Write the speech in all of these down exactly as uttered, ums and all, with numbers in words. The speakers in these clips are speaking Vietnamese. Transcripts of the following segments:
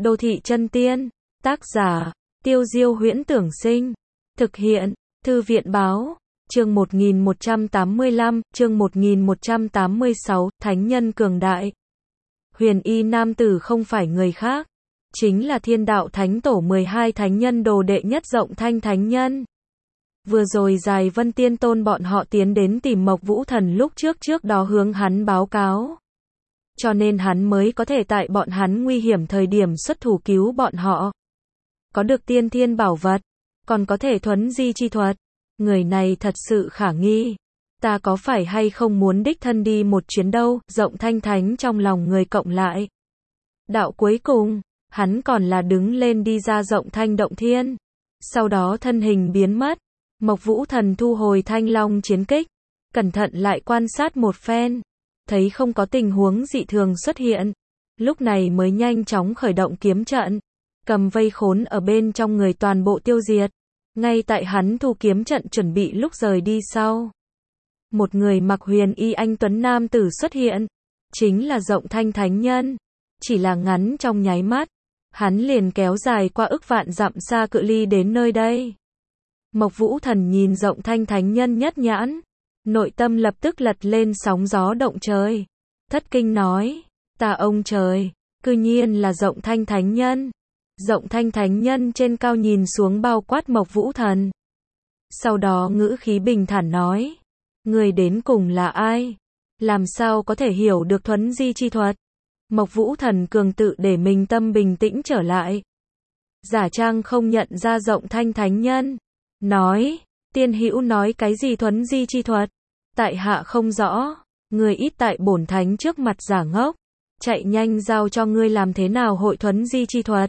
Đô thị chân tiên, tác giả, Tiêu Diêu Huyễn Tưởng Sinh, thực hiện, Thư viện Báo, chương một nghìn một trăm tám mươi lăm, chương một nghìn một trăm tám mươi sáu, Thánh nhân cường đại. Huyền y nam tử không phải người khác, chính là Thiên Đạo Thánh Tổ mười hai thánh nhân đồ đệ nhất Rộng Thanh thánh nhân. Vừa rồi Dài Vân Tiên Tôn bọn họ tiến đến tìm Mộc Vũ Thần lúc trước trước đó hướng hắn báo cáo. Cho nên hắn mới có thể tại bọn hắn nguy hiểm thời điểm xuất thủ cứu bọn họ. Có được tiên thiên bảo vật, còn có thể thuấn di chi thuật. Người này thật sự khả nghi. Ta có phải hay không muốn đích thân đi một chuyến đâu, Rộng Thanh thánh trong lòng người cộng lại. Đạo cuối cùng, hắn còn là đứng lên đi ra Rộng Thanh động thiên. Sau đó thân hình biến mất. Mộc Vũ Thần thu hồi Thanh Long chiến kích, cẩn thận lại quan sát một phen, thấy không có tình huống dị thường xuất hiện, lúc này mới nhanh chóng khởi động kiếm trận, cầm vây khốn ở bên trong người toàn bộ tiêu diệt. Ngay tại hắn thu kiếm trận chuẩn bị lúc rời đi sau, một người mặc huyền y anh tuấn nam tử xuất hiện, chính là Rộng Thanh thánh nhân. Chỉ là ngắn trong nháy mắt, hắn liền kéo dài qua ức vạn dặm xa cự ly đến nơi đây. Mộc Vũ Thần nhìn Rộng Thanh thánh nhân nhất nhãn, nội tâm lập tức lật lên sóng gió động trời. Thất kinh nói, ta ông trời, cư nhiên là Rộng Thanh thánh nhân. Rộng Thanh thánh nhân trên cao nhìn xuống bao quát Mộc Vũ Thần. Sau đó ngữ khí bình thản nói, người đến cùng là ai? Làm sao có thể hiểu được thuấn di chi thuật? Mộc Vũ Thần cường tự để mình tâm bình tĩnh trở lại. Giả trang không nhận ra Rộng Thanh thánh nhân. Nói, tiên hữu nói cái gì thuấn di chi thuật? Tại hạ không rõ, người ít tại bổn thánh trước mặt giả ngốc, chạy nhanh giao cho ngươi làm thế nào hội thuấn di chi thuật.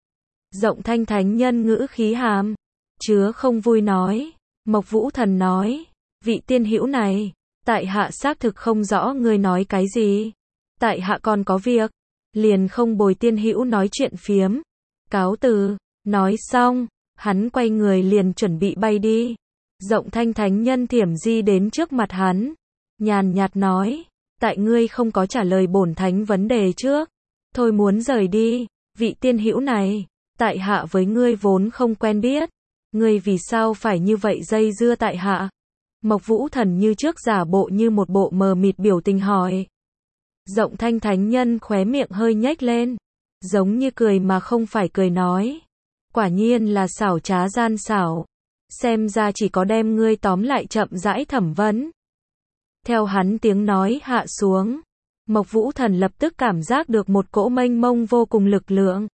Rộng Thanh thánh nhân ngữ khí hàm, chứa không vui nói. Mộc Vũ Thần nói, vị tiên hữu này, tại hạ xác thực không rõ ngươi nói cái gì. Tại hạ còn có việc, liền không bồi tiên hữu nói chuyện phiếm. Cáo từ, nói xong. Hắn quay người liền chuẩn bị bay đi. Rộng Thanh thánh nhân thiểm di đến trước mặt hắn, nhàn nhạt nói, tại ngươi không có trả lời bổn thánh vấn đề trước, thôi muốn rời đi. Vị tiên hữu này, tại hạ với ngươi vốn không quen biết, ngươi vì sao phải như vậy dây dưa tại hạ? Mộc Vũ Thần như trước giả bộ như một bộ mờ mịt biểu tình hỏi. Rộng Thanh thánh nhân khóe miệng hơi nhếch lên, giống như cười mà không phải cười nói, quả nhiên là xảo trá gian xảo, xem ra chỉ có đem ngươi tóm lại chậm rãi thẩm vấn. Theo hắn tiếng nói hạ xuống, Mộc Vũ Thần lập tức cảm giác được một cỗ mênh mông vô cùng lực lượng,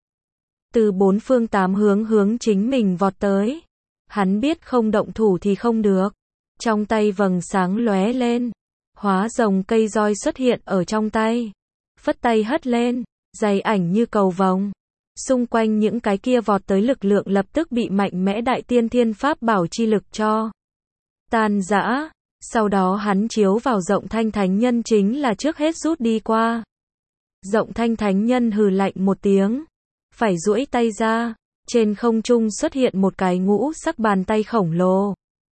từ bốn phương tám hướng hướng chính mình vọt tới. Hắn biết không động thủ thì không được, trong tay vầng sáng lóe lên, hóa rồng cây roi xuất hiện ở trong tay, phất tay hất lên, dày ảnh như cầu vồng. Xung quanh những cái kia vọt tới lực lượng lập tức bị mạnh mẽ đại tiên thiên pháp bảo chi lực cho tan rã. Sau đó hắn chiếu vào Rộng Thanh thánh nhân chính là trước hết rút đi qua. Rộng Thanh thánh nhân hừ lạnh một tiếng, phải duỗi tay ra, trên không trung xuất hiện một cái ngũ sắc bàn tay khổng lồ.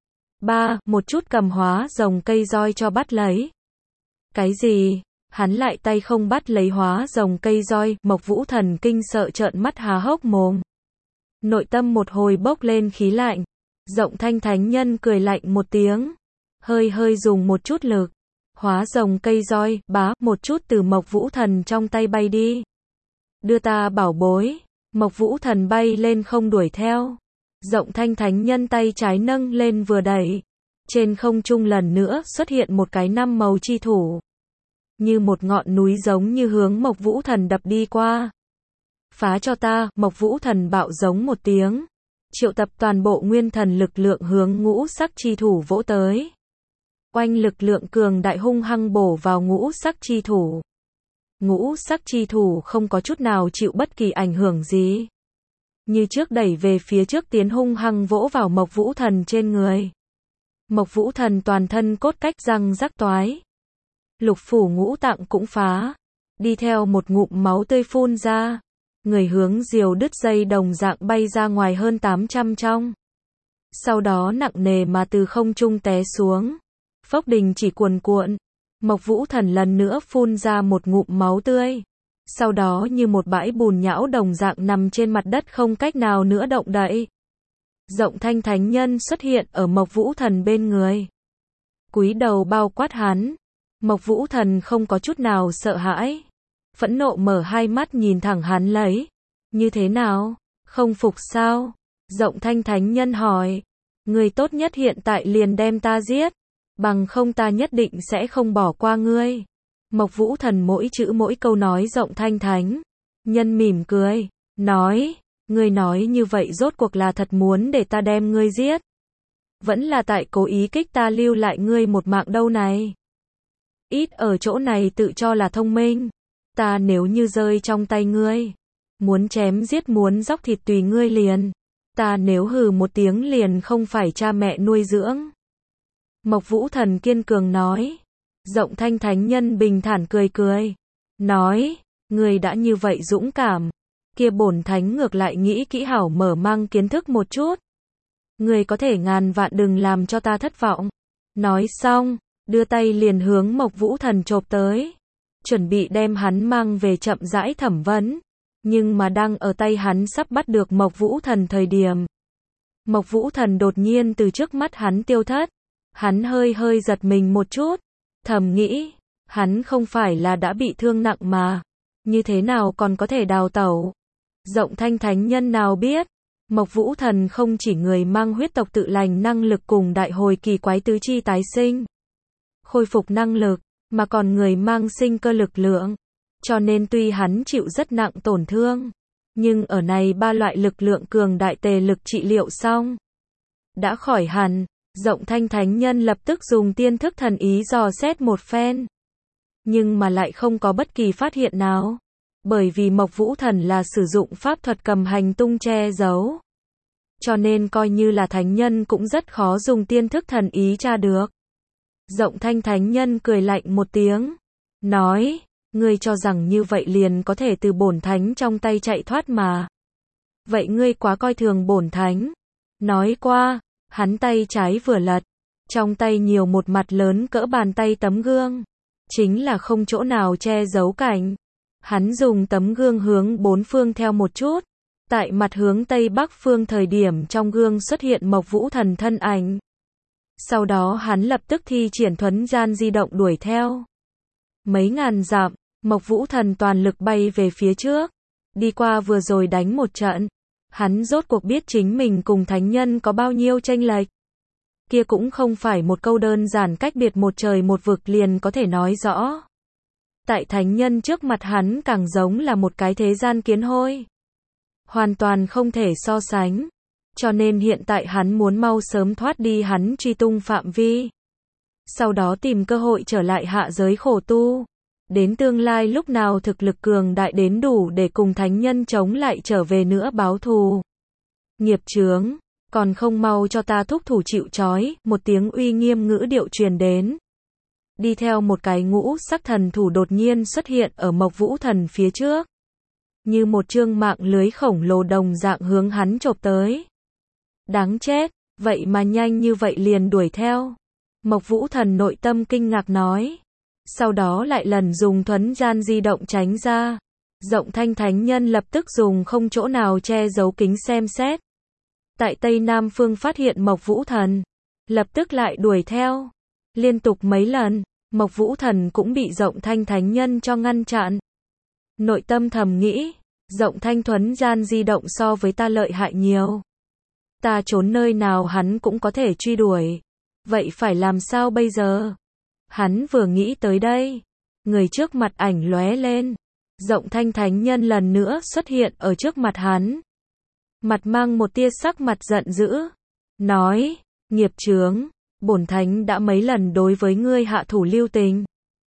Ba, một chút cầm hóa rồng cây roi cho bắt lấy. Cái gì? Hắn lại tay không bắt lấy hóa rồng cây roi. Mộc Vũ Thần kinh sợ trợn mắt há hốc mồm, nội tâm một hồi bốc lên khí lạnh. Rộng Thanh thánh nhân cười lạnh một tiếng, hơi hơi dùng một chút lực, hóa rồng cây roi bá một chút từ Mộc Vũ Thần trong tay bay đi. Đưa ta bảo bối. Mộc Vũ Thần bay lên không đuổi theo. Rộng Thanh thánh nhân tay trái nâng lên vừa đẩy, trên không trung lần nữa xuất hiện một cái năm màu chi thủ, như một ngọn núi giống như hướng Mộc Vũ Thần đập đi qua. Phá cho ta! Mộc Vũ Thần bạo giống một tiếng, triệu tập toàn bộ nguyên thần lực lượng hướng ngũ sắc chi thủ vỗ tới. Oanh, lực lượng cường đại hung hăng bổ vào ngũ sắc chi thủ. Ngũ sắc chi thủ không có chút nào chịu bất kỳ ảnh hưởng gì, như trước đẩy về phía trước tiến hung hăng vỗ vào Mộc Vũ Thần trên người. Mộc Vũ Thần toàn thân cốt cách răng rắc toái, lục phủ ngũ tạng cũng phá, đi theo một ngụm máu tươi phun ra, người hướng diều đứt dây đồng dạng bay ra ngoài hơn tám trăm trong. Sau đó nặng nề mà từ không trung té xuống, phốc đình chỉ cuồn cuộn. Mộc Vũ Thần lần nữa phun ra một ngụm máu tươi, sau đó như một bãi bùn nhão đồng dạng nằm trên mặt đất không cách nào nữa động đậy. Rộng Thanh thánh nhân xuất hiện ở Mộc Vũ Thần bên người. Cúi đầu bao quát hắn. Mộc Vũ Thần không có chút nào sợ hãi. Phẫn nộ mở hai mắt nhìn thẳng hắn lấy. Như thế nào? Không phục sao? Rộng Thanh thánh nhân hỏi. Ngươi tốt nhất hiện tại liền đem ta giết. Bằng không ta nhất định sẽ không bỏ qua ngươi. Mộc Vũ Thần mỗi chữ mỗi câu nói Rộng Thanh thánh nhân mỉm cười. Nói. Ngươi nói như vậy rốt cuộc là thật muốn để ta đem ngươi giết. Vẫn là tại cố ý kích ta lưu lại ngươi một mạng đâu này. Ít ở chỗ này tự cho là thông minh. Ta nếu như rơi trong tay ngươi. Muốn chém giết muốn dóc thịt tùy ngươi liền. Ta nếu hừ một tiếng liền không phải cha mẹ nuôi dưỡng. Mộc Vũ Thần kiên cường nói. Rộng Thanh thánh nhân bình thản cười cười. Nói. Ngươi đã như vậy dũng cảm. Kia bổn thánh ngược lại nghĩ kỹ hảo mở mang kiến thức một chút. Ngươi có thể ngàn vạn đừng làm cho ta thất vọng. Nói xong, đưa tay liền hướng Mộc Vũ Thần chộp tới. Chuẩn bị đem hắn mang về chậm rãi thẩm vấn. Nhưng mà đang ở tay hắn sắp bắt được Mộc Vũ Thần thời điểm. Mộc Vũ Thần đột nhiên từ trước mắt hắn tiêu thất. Hắn hơi hơi giật mình một chút. Thầm nghĩ, hắn không phải là đã bị thương nặng mà. Như thế nào còn có thể đào tẩu. Rộng Thanh thánh nhân nào biết. Mộc Vũ Thần không chỉ người mang huyết tộc tự lành năng lực cùng đại hồi kỳ quái tứ chi tái sinh. Khôi phục năng lực, mà còn người mang sinh cơ lực lượng. Cho nên tuy hắn chịu rất nặng tổn thương. Nhưng ở này ba loại lực lượng cường đại tề lực trị liệu xong. Đã khỏi hẳn, Rộng Thanh thánh nhân lập tức dùng tiên thức thần ý dò xét một phen. Nhưng mà lại không có bất kỳ phát hiện nào. Bởi vì Mộc Vũ Thần là sử dụng pháp thuật cầm hành tung che giấu. Cho nên coi như là thánh nhân cũng rất khó dùng tiên thức thần ý tra được. Rộng Thanh thánh nhân cười lạnh một tiếng. Nói, ngươi cho rằng như vậy liền có thể từ bổn thánh trong tay chạy thoát mà. Vậy ngươi quá coi thường bổn thánh. Nói qua, hắn tay trái vừa lật. Trong tay nhiều một mặt lớn cỡ bàn tay tấm gương. Chính là không chỗ nào che giấu cảnh. Hắn dùng tấm gương hướng bốn phương theo một chút. Tại mặt hướng Tây Bắc phương thời điểm trong gương xuất hiện Mộc Vũ Thần thân ảnh. Sau đó hắn lập tức thi triển thuấn gian di động đuổi theo. Mấy ngàn dặm, Mộc Vũ Thần toàn lực bay về phía trước. Đi qua vừa rồi đánh một trận. Hắn rốt cuộc biết chính mình cùng thánh nhân có bao nhiêu chênh lệch. Kia cũng không phải một câu đơn giản cách biệt một trời một vực liền có thể nói rõ. Tại thánh nhân trước mặt hắn càng giống là một cái thế gian kiến hôi. Hoàn toàn không thể so sánh. Cho nên hiện tại hắn muốn mau sớm thoát đi hắn truy tung phạm vi. Sau đó tìm cơ hội trở lại hạ giới khổ tu. Đến tương lai lúc nào thực lực cường đại đến đủ để cùng thánh nhân chống lại trở về nữa báo thù. Nghiệp chướng, còn không mau cho ta thúc thủ chịu trói, một tiếng uy nghiêm ngữ điệu truyền đến. Đi theo một cái ngũ sắc thần thủ đột nhiên xuất hiện ở Mộc Vũ Thần phía trước. Như một chương mạng lưới khổng lồ đồng dạng hướng hắn chộp tới. Đáng chết, vậy mà nhanh như vậy liền đuổi theo. Mộc Vũ Thần nội tâm kinh ngạc nói. Sau đó lại lần dùng thuấn gian di động tránh ra. Rộng Thanh thánh nhân lập tức dùng không chỗ nào che giấu kính xem xét. Tại Tây Nam phương phát hiện Mộc Vũ Thần. Lập tức lại đuổi theo. Liên tục mấy lần, Mộc Vũ Thần cũng bị Rộng Thanh thánh nhân cho ngăn chặn. Nội tâm thầm nghĩ, Rộng Thanh thuấn gian di động so với ta lợi hại nhiều. Ta trốn nơi nào hắn cũng có thể truy đuổi. Vậy phải làm sao bây giờ? Hắn vừa nghĩ tới đây, người trước mặt ảnh lóe lên. Rộng Thanh thánh nhân lần nữa xuất hiện ở trước mặt hắn. Mặt mang một tia sắc mặt giận dữ. Nói, nghiệp chướng, bổn thánh đã mấy lần đối với ngươi hạ thủ lưu tình.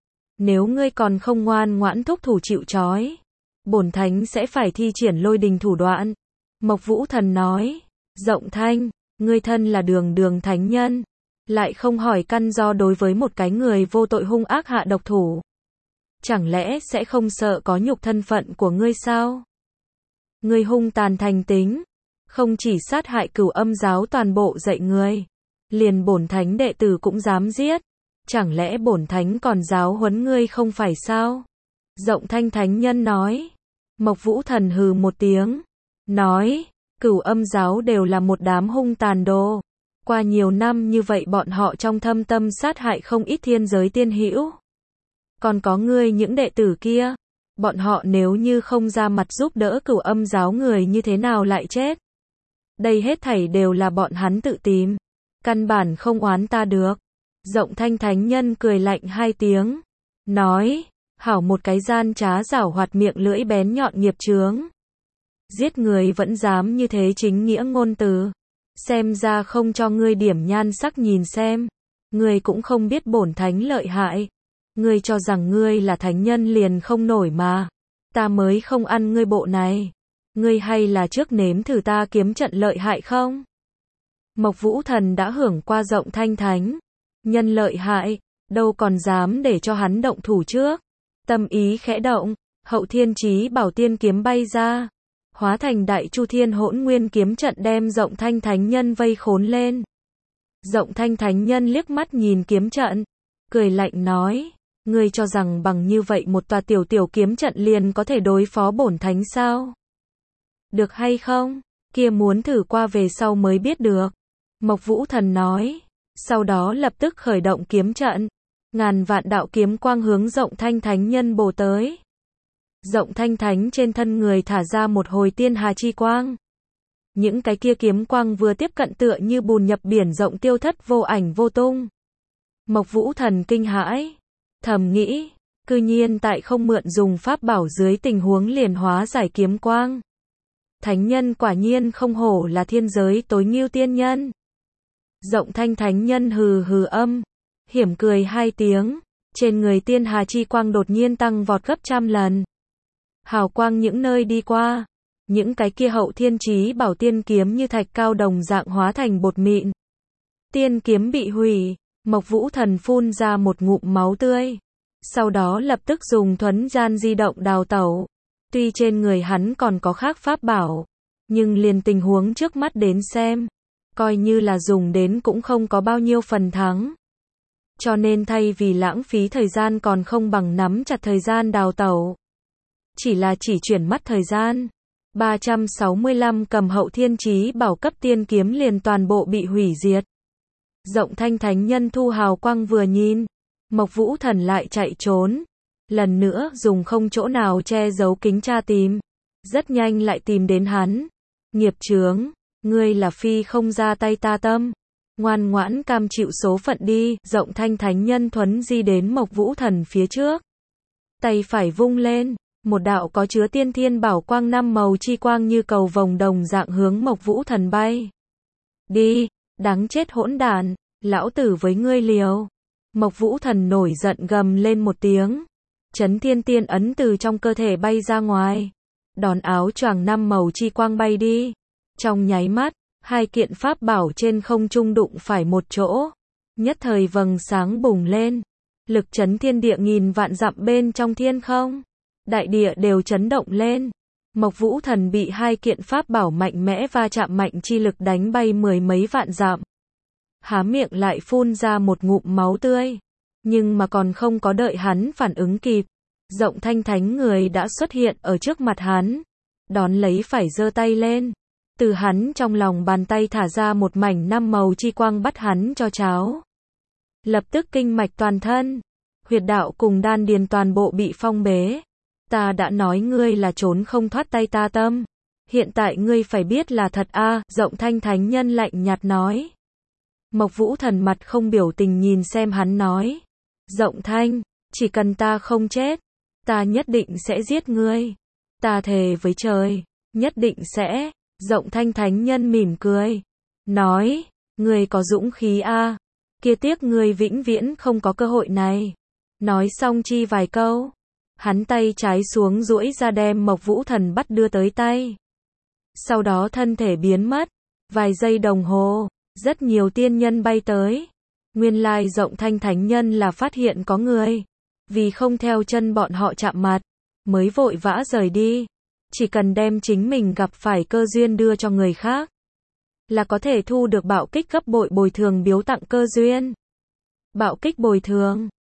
Nếu ngươi còn không ngoan ngoãn thúc thủ chịu trói, bổn thánh sẽ phải thi triển lôi đình thủ đoạn. Mộc Vũ Thần nói, Rộng Thanh, ngươi thân là đường đường thánh nhân, lại không hỏi căn do đối với một cái người vô tội hung ác hạ độc thủ. Chẳng lẽ sẽ không sợ có nhục thân phận của ngươi sao? Ngươi hung tàn thành tính, không chỉ sát hại Cửu Âm giáo toàn bộ dạy người, liền bổn thánh đệ tử cũng dám giết. Chẳng lẽ bổn thánh còn giáo huấn ngươi không phải sao? Rộng Thanh thánh nhân nói. Mộc Vũ Thần hừ một tiếng, nói, Cửu Âm giáo đều là một đám hung tàn đồ. Qua nhiều năm như vậy bọn họ trong thâm tâm sát hại không ít thiên giới tiên hữu. Còn có ngươi những đệ tử kia, bọn họ nếu như không ra mặt giúp đỡ Cửu Âm giáo người như thế nào lại chết. Đây hết thảy đều là bọn hắn tự tìm, căn bản không oán ta được. Rộng Thanh thánh nhân cười lạnh hai tiếng, nói, hảo một cái gian trá giảo hoạt miệng lưỡi bén nhọn nghiệp chướng. Giết người vẫn dám như thế chính nghĩa ngôn từ. Xem ra không cho ngươi điểm nhan sắc nhìn xem. Ngươi cũng không biết bổn thánh lợi hại. Ngươi cho rằng ngươi là thánh nhân liền không nổi mà. Ta mới không ăn ngươi bộ này. Ngươi hay là trước nếm thử ta kiếm trận lợi hại không? Mộc Vũ Thần đã hưởng qua Rộng Thanh thánh nhân lợi hại, đâu còn dám để cho hắn động thủ trước. Tâm ý khẽ động, Hậu Thiên Chí Bảo Tiên kiếm bay ra, hóa thành Đại Chu Thiên Hỗn Nguyên kiếm trận đem Rộng Thanh thánh nhân vây khốn lên. Rộng Thanh thánh nhân liếc mắt nhìn kiếm trận, cười lạnh nói, ngươi cho rằng bằng như vậy một tòa tiểu tiểu kiếm trận liền có thể đối phó bổn thánh sao? Được hay không? Kia muốn thử qua về sau mới biết được. Mộc Vũ Thần nói, sau đó lập tức khởi động kiếm trận. Ngàn vạn đạo kiếm quang hướng Rộng Thanh thánh nhân bổ tới. Rộng Thanh thánh trên thân người thả ra một hồi tiên hà chi quang. Những cái kia kiếm quang vừa tiếp cận tựa như bùn nhập biển rộng tiêu thất vô ảnh vô tung. Mộc Vũ Thần kinh hãi, thầm nghĩ, cư nhiên tại không mượn dùng pháp bảo dưới tình huống liền hóa giải kiếm quang. Thánh nhân quả nhiên không hổ là thiên giới tối ngưu tiên nhân. Rộng Thanh thánh nhân hừ hừ âm, hiểm cười hai tiếng, trên người tiên hà chi quang đột nhiên tăng vọt gấp trăm lần. Hào quang những nơi đi qua, những cái kia Hậu Thiên Chí Bảo Tiên kiếm như thạch cao đồng dạng hóa thành bột mịn. Tiên kiếm bị hủy, Mộc Vũ Thần phun ra một ngụm máu tươi, sau đó lập tức dùng thuấn gian di động đào tẩu. Tuy trên người hắn còn có khác pháp bảo, nhưng liền tình huống trước mắt đến xem, coi như là dùng đến cũng không có bao nhiêu phần thắng. Cho nên thay vì lãng phí thời gian còn không bằng nắm chặt thời gian đào tẩu. Chỉ là chỉ chuyển mắt thời gian, ba trăm sáu mươi lăm cầm Hậu Thiên Chí Bảo cấp tiên kiếm liền toàn bộ bị hủy diệt. Rộng Thanh thánh nhân thu hào quang vừa nhìn, Mộc Vũ Thần lại chạy trốn. Lần nữa dùng không chỗ nào che giấu kính tra tìm. Rất nhanh lại tìm đến hắn. Nghiệp chướng, ngươi là phi không ra tay ta tâm. Ngoan ngoãn cam chịu số phận đi. Rộng Thanh thánh nhân thuấn di đến Mộc Vũ Thần phía trước. Tay phải vung lên, một đạo có chứa tiên thiên bảo quang năm màu chi quang như cầu vồng đồng dạng hướng Mộc Vũ Thần bay. Đi, đáng chết hỗn đản, lão tử với ngươi liều. Mộc Vũ Thần nổi giận gầm lên một tiếng. Chấn thiên tiên ấn từ trong cơ thể bay ra ngoài. Đón áo choàng năm màu chi quang bay đi. Trong nháy mắt, hai kiện pháp bảo trên không trung đụng phải một chỗ. Nhất thời vầng sáng bùng lên. Lực chấn thiên địa nghìn vạn dặm bên trong thiên không. Đại địa đều chấn động lên. Mộc Vũ Thần bị hai kiện pháp bảo mạnh mẽ va chạm mạnh chi lực đánh bay mười mấy vạn dặm. Há miệng lại phun ra một ngụm máu tươi. Nhưng mà còn không có đợi hắn phản ứng kịp, Rộng Thanh thánh người đã xuất hiện ở trước mặt hắn. Đón lấy phải giơ tay lên. Từ hắn trong lòng bàn tay thả ra một mảnh năm màu chi quang bắt hắn cho cháo. Lập tức kinh mạch toàn thân, huyệt đạo cùng đan điền toàn bộ bị phong bế. Ta đã nói ngươi là trốn không thoát tay ta tâm. Hiện tại ngươi phải biết là thật a. À, Rộng Thanh thánh nhân lạnh nhạt nói. Mộc Vũ Thần mặt không biểu tình nhìn xem hắn nói. Rộng Thanh, chỉ cần ta không chết, ta nhất định sẽ giết ngươi. Ta thề với trời, nhất định sẽ. Rộng Thanh thánh nhân mỉm cười, nói, ngươi có dũng khí a, à? Kia tiếc ngươi vĩnh viễn không có cơ hội này. Nói xong chi vài câu, hắn tay trái xuống duỗi ra đem Mộc Vũ Thần bắt đưa tới tay. Sau đó thân thể biến mất, vài giây đồng hồ, rất nhiều tiên nhân bay tới. Nguyên lai Rộng Thanh thánh nhân là phát hiện có người, vì không theo chân bọn họ chạm mặt, mới vội vã rời đi. Chỉ cần đem chính mình gặp phải cơ duyên đưa cho người khác, là có thể thu được bạo kích gấp bội bồi thường biếu tặng cơ duyên. Bạo kích bồi thường